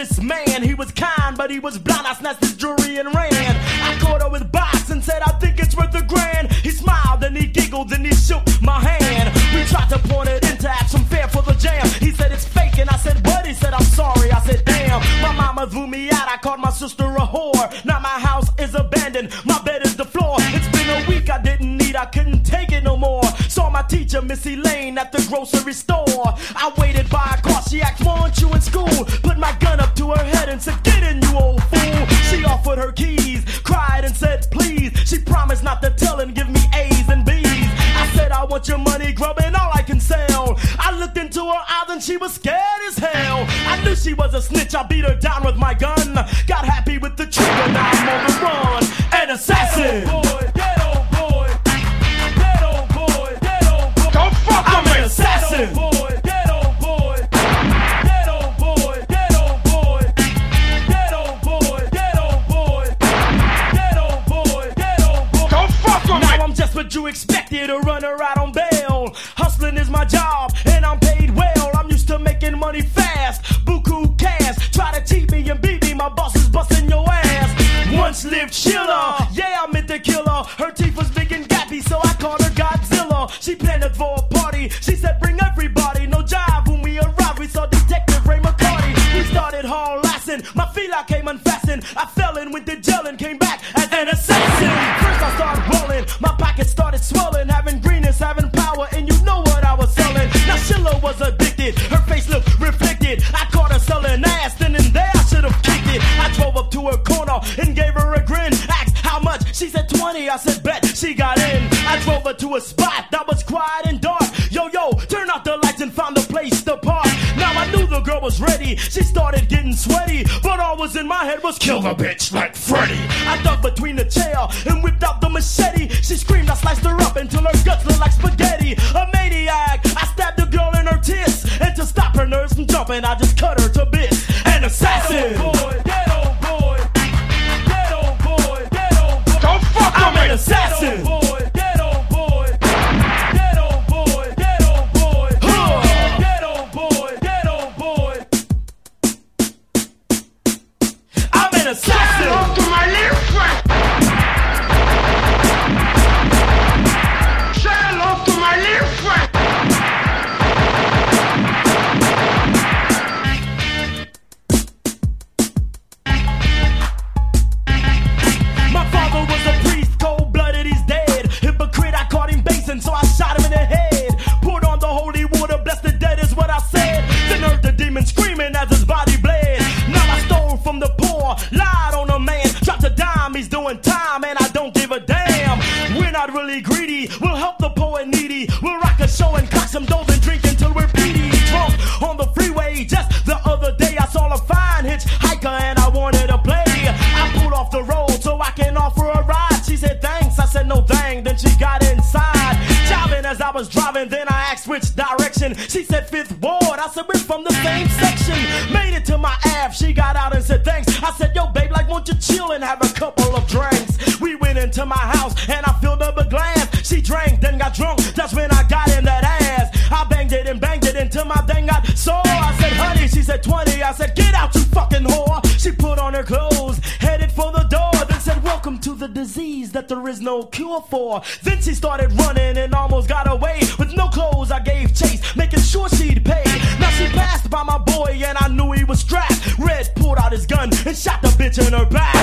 this man. He was kind, but he was blind. I snatched his jewelry and ran. I caught her with box and said, I think it's worth $1,000. He smiled and he giggled and he shook my hand. We tried to point it in to have some fare for the jam. He said it's fake and I said what? He said I'm sorry. I said damn. My mama threw me out. I called my sister a whore. Now my house is abandoned. My bed is the floor. It's been a week I didn't eat. I couldn't take it no more. Saw my teacher, Miss Elaine, at the grocery store. I waited by a car. She asked, weren't you in school? Put my gun up to her head and said, get in, you old fool. She offered her keys, cried and said, please. She promised not to tell and give me A's and B's. I said, I want your money, grub, and all I can sell. I looked into her eyes and she was scared as hell. I knew she was a snitch. I beat her down with my gun. Got happy with the trigger, now I'm on the run. An assassin. Get old boy, get old boy. Get old boy, get old boy. Don't fuck with me. I'm an assassin. Get old boy, get old boy. Get old boy, get old boy. Get old boy, get old boy. Get old boy, get old boy. Don't fuck with me. Now I'm just what you expected, a runner out on bail. Hustling is my job and I'm paid well. I'm used to making money fast. Buku cash. Try to cheat me and beat me. My boss is busting your ass. Once lived Sheila. Yeah, I meant to kill her. Her teeth was big and gappy, so I called her Godzilla. She planned it for a party. She said, bring everybody. No jive. When we arrived, we saw Detective Ray McCarty. We started harassing. My feet I came unfastened. I fell in, went to jail and came back as an assassin. First I started rolling. My pockets started swelling. Having greenness, having power, and you know what I was selling. Now Sheila was addicted. Her face looked reflected. I caught her selling ass. Then and there I should have kicked it. I drove up to her corner and gave her a grin. Asked how much? She said 20. I said bet. She got in. I drove her to a spot that was quiet and dark. Yo, turn out the lights and found a place to park. Now I knew the girl was ready. She started getting sweaty, but all was in my head was kill the bitch like Freddy. I dug between the chair and whipped out the machete. She screamed, I sliced her up until her guts looked like spaghetti. A maniac, I stabbed the girl in her tits, and to stop her nerves from jumping, I just cut her to bits. An assassin. Get old boy, get old boy. Get old boy, get old boy. Don't fuck with me. I'm an assassin. Get old boy, get old boy. Get old boy, get old boy. Get old boy, get old boy. I'm an assassin. Say hello to my little friend. Say hello to my little friend. My father was a priest, cold-blooded, he's dead. Hypocrite, I caught him basing, so I shot him in the head. Poured on the holy water, bless the dead is what I said. Then heard the demon screaming as his body bled. Now I stole from the poor, lied on a man, dropped a dime, he's doing time, and I don't give a damn. We're not really greedy, we'll help the poor and needy. We'll rock a show and cock some dough and drink until we're peaty. Drunk on the freeway, just the other day I saw a fine hitchhiker and I wanted to play. I pulled off the road so I can offer a ride. She said thanks, I said no thing, then she got inside. Jiving as I was driving, then I asked which direction. She said 5th Ward, I said we're from the same section. Made it to my Ave, she got out and said thanks. I said yo babe, like won't you chill and have a couple of drinks. We went into my house and I filled up a glass. She drank, then got drunk, that's when I got in that ass. I banged it until my thing got sore. I said honey, she said 20. I said get out you fucking whore. She put on her clothes, headed for the door, then said welcome to the disease that there is no cure for. Then she started running and almost got away. With no clothes I gave chase, making sure she'd pay. Now she passed by my boy and I knew he was strapped. Red pulled out his gun and shot the bitch in her back.